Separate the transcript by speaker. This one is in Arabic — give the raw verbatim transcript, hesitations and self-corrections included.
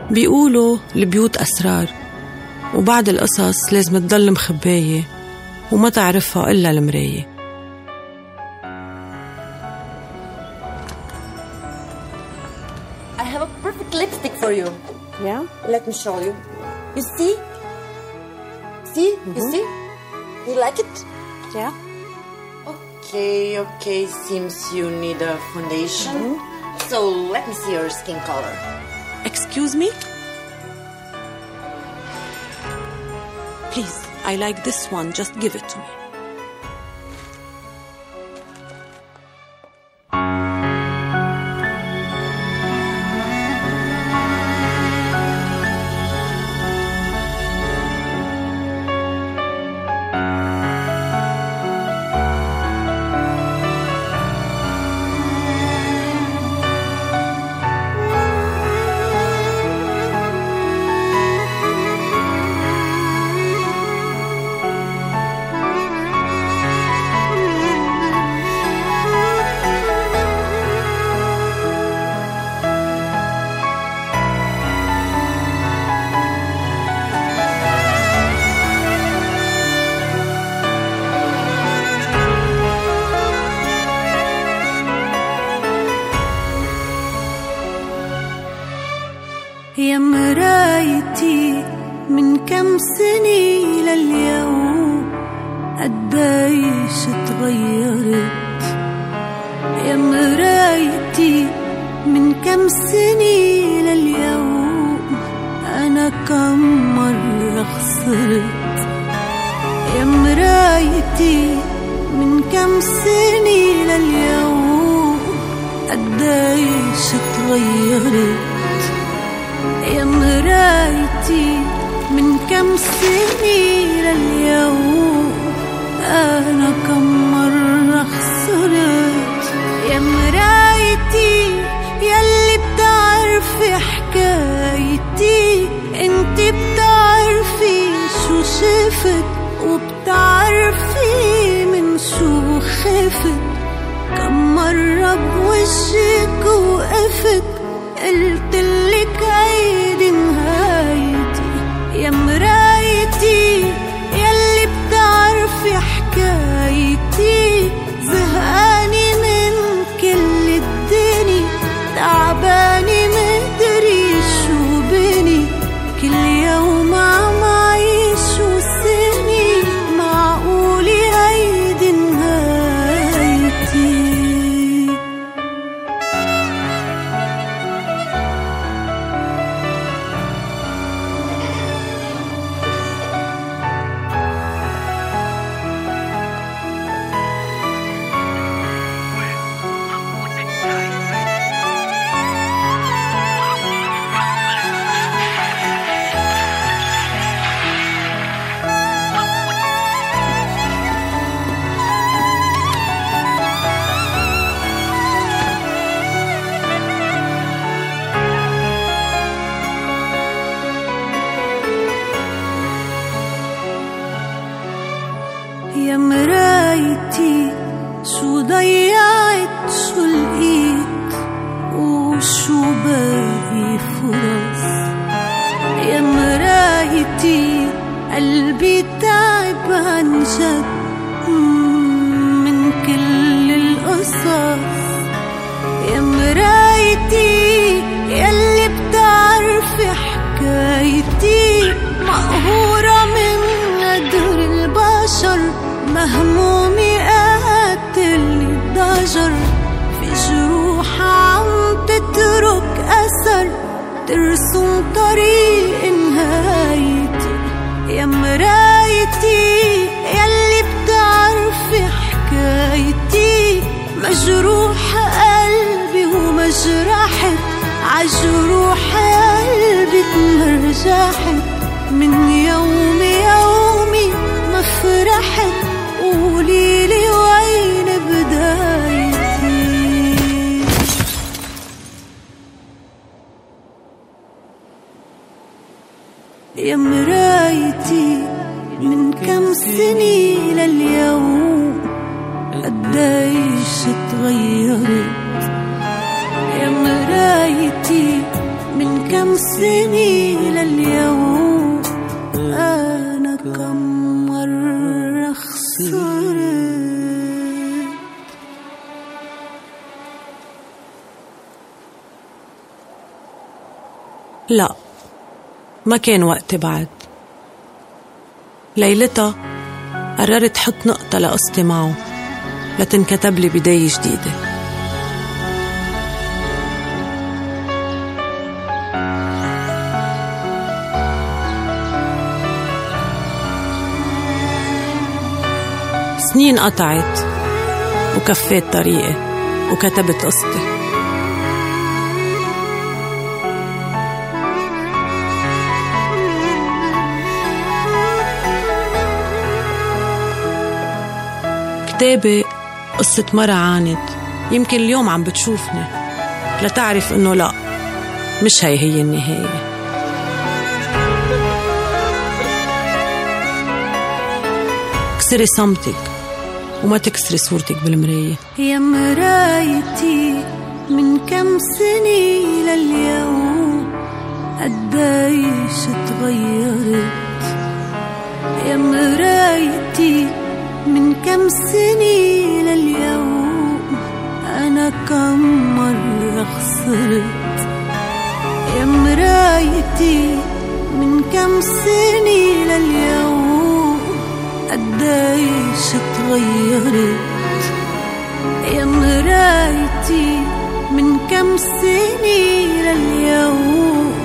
Speaker 1: بيقولوا البيوت أسرار، وبعد القصص لازم تضل مخباية وما تعرفها إلا المراية.
Speaker 2: I have a perfect lipstick for you.
Speaker 1: Yeah?
Speaker 2: Let me show you. You see? See? Mm-hmm. You see? You like it?
Speaker 1: Yeah.
Speaker 2: Okay, okay. Seems you need a foundation. Mm-hmm. So let me see your skin color.
Speaker 1: Excuse me? Please, I like this one. Just give it to me.
Speaker 3: يا مرايتي من كم سنة لليوم قديش تغيرت. يا مرايتي من كم سنة لليوم أنا كم مرة خسرت. يا مرايتي من كم سنة لليوم قديش تغيرت. يا مرايتي من كم سنة لليوم أنا كم مرة خسرت. يا مرايتي يلي بتعرفي حكايتي، انت بتعرفي شو شفت وبتعرفي من شو خفت. كم مرة بوجهك وقفت قلتلك هيدي نهايتي. يا مرايتي يلي بتعرفي حكايتي، زهقاني من كل الدنيا، تعباني مدري شو بني. كل يوم عم عيش وسني، معقولي هيدي نهايتي. يا مرايتي شو ضيعت شو لقيت وشو باقي فرص. يا مرايتي قلبي تعب عن جد من كل القصص. يا مرايتي يلي بتعرفي حكايتي، مقهورة من قدر البشر، مهمومي قاتلني الضجر. في جروح عم تترك أثر، ترسم طريق نهايتي. يا مرايتي يلي بتعرفي حكايتي، مجروح قلبي ومجرحت، عجروح قلبي تمرجحت. من يومي يومي ما فرحت، قوليلي وين بدايتي. يا مرايتي من كم سنة لليوم قديش تغيرت. يا مرايتي من كم سنة لليوم أنا كم مرة خسرت.
Speaker 1: لا، ما كان وقتي بعد. ليلتها قررت حط نقطة لقصتي معه لتنكتب لي بداية جديدة. سنين قطعت وكفيت طريقي وكتبت قصتي. كتابة قصة مرة عانت، يمكن اليوم عم بتشوفني لتعرف انه لا، مش هي هي النهاية. كسري صمتك وما تكسري صورتك بالمراية.
Speaker 3: يا مرايتي من كم سنة لليوم قديش تغيرت. يا مرايتي من كم سنة لليوم أنا كم مرة خسرت. يا مرايتي من كم سنة لليوم قديش تغيرت. يا مرايتي من كم سنة لليوم